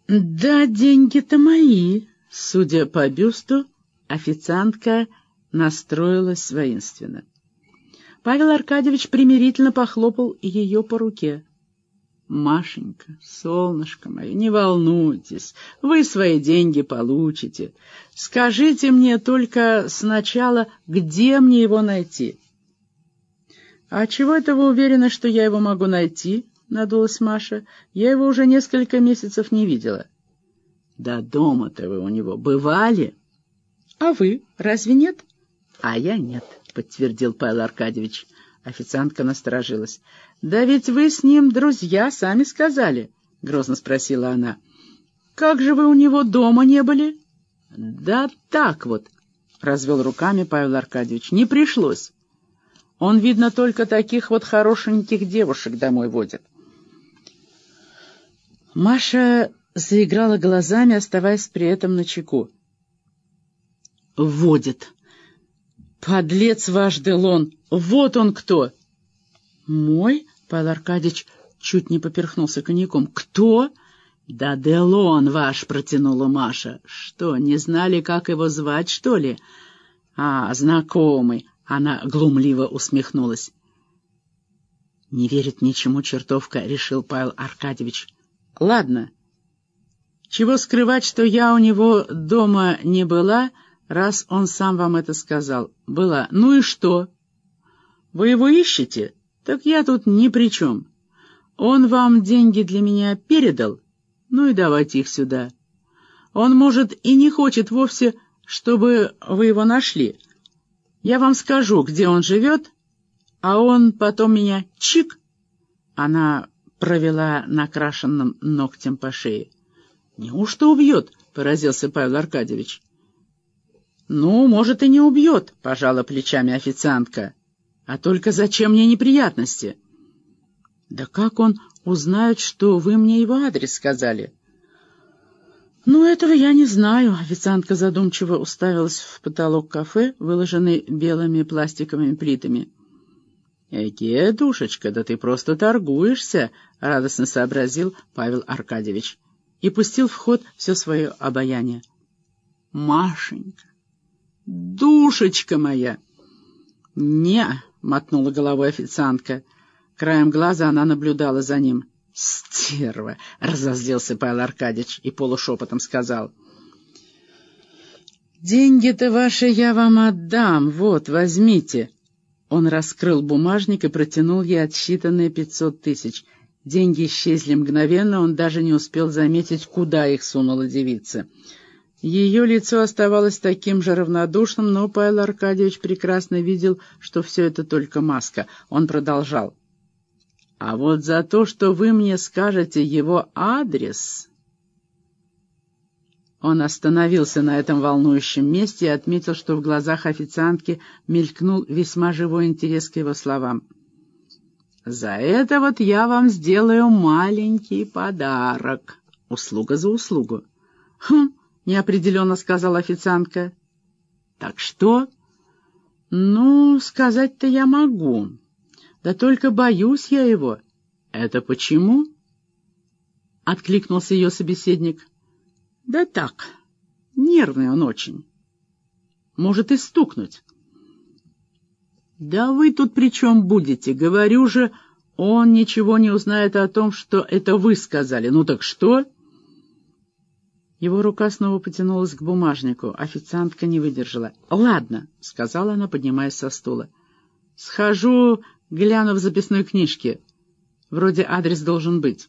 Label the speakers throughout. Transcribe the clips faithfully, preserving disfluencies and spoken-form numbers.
Speaker 1: Да, деньги-то мои. Судя по бюсту, официантка настроилась воинственно. Павел Аркадьевич примирительно похлопал ее по руке. «Машенька, солнышко мое, не волнуйтесь, вы свои деньги получите. Скажите мне только сначала, где мне его найти?» «А чего это вы уверены, что я его могу найти?» — надулась Маша. «Я его уже несколько месяцев не видела». «Да дома-то вы у него бывали?» «А вы разве нет?» «А я нет», — подтвердил Павел Аркадьевич. Официантка насторожилась. «Да ведь вы с ним друзья, сами сказали», — грозно спросила она. «Как же вы у него дома не были?» «Да так вот», — развел руками Павел Аркадьевич, — «не пришлось. Он, видно, только таких вот хорошеньких девушек домой водит». Маша заиграла глазами, оставаясь при этом начеку. «Водит. Подлец ваш Делон! Вот он кто!» «Мой?» — Павел Аркадьевич чуть не поперхнулся коньяком. «Кто?» «Да Делон ваш!» — протянула Маша. «Что, не знали, как его звать, что ли?» «А, знакомый!» — она глумливо усмехнулась. «Не верит ничему чертовка», — решил Павел Аркадьевич. «Ладно. Чего скрывать, что я у него дома не была, раз он сам вам это сказал. Была. Ну и что? Вы его ищете? Так я тут ни при чем. Он вам деньги для меня передал? Ну и давайте их сюда. Он, может, и не хочет вовсе, чтобы вы его нашли. Я вам скажу, где он живет, а он потом меня чик!» Она провела накрашенным ногтем по шее. «Неужто убьет?» — поразился Павел Аркадьевич. «Ну, может, и не убьет», — пожала плечами официантка. «А только зачем мне неприятности?» «Да как он узнает, что вы мне его адрес сказали?» «Ну, этого я не знаю», — официантка задумчиво уставилась в потолок кафе, выложенный белыми пластиковыми плитами. «Эге, душечка, да ты просто торгуешься», — радостно сообразил Павел Аркадьевич и пустил в ход все свое обаяние. «Машенька, душечка моя!» «Не», — мотнула головой официантка. Краем глаза она наблюдала за ним. «Стерва!» — разозлился Павел Аркадьевич и полушепотом сказал. «Деньги-то ваши я вам отдам, вот, возьмите». Он раскрыл бумажник и протянул ей отсчитанные пятьсот тысяч. Деньги исчезли мгновенно, он даже не успел заметить, куда их сунула девица. Ее лицо оставалось таким же равнодушным, но Павел Аркадьевич прекрасно видел, что все это только маска. Он продолжал. «А вот за то, что вы мне скажете его адрес...» Он остановился на этом волнующем месте и отметил, что в глазах официантки мелькнул весьма живой интерес к его словам. «За это вот я вам сделаю маленький подарок. Услуга за услугу». «Хм», — неопределенно сказала официантка. «Так что?» «Ну, сказать-то я могу. Да только боюсь я его». «Это почему?» — откликнулся ее собеседник. «Да так, нервный он очень. Может и стукнуть». «Да вы тут при чем будете? Говорю же, он ничего не узнает о том, что это вы сказали. Ну так что?» Его рука снова потянулась к бумажнику. Официантка не выдержала. «Ладно», — сказала она, поднимаясь со стула. «Схожу, гляну в записной книжке. Вроде адрес должен быть».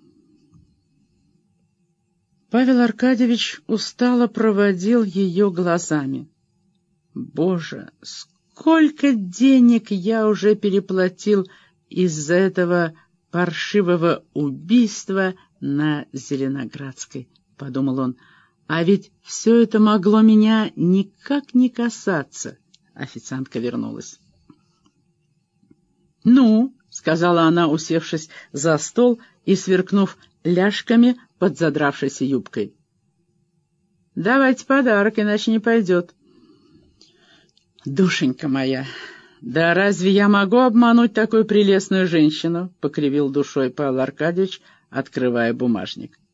Speaker 1: Павел Аркадьевич устало проводил ее глазами. «Боже, сколько денег я уже переплатил из-за этого паршивого убийства на Зеленоградской», — подумал он. «А ведь все это могло меня никак не касаться». Официантка вернулась. «Ну», — сказала она, усевшись за стол и сверкнув ляжками под задравшейся юбкой. «Давайте подарок, иначе не пойдет». «Душенька моя, да разве я могу обмануть такую прелестную женщину?» — покривил душой Павел Аркадьевич, открывая бумажник.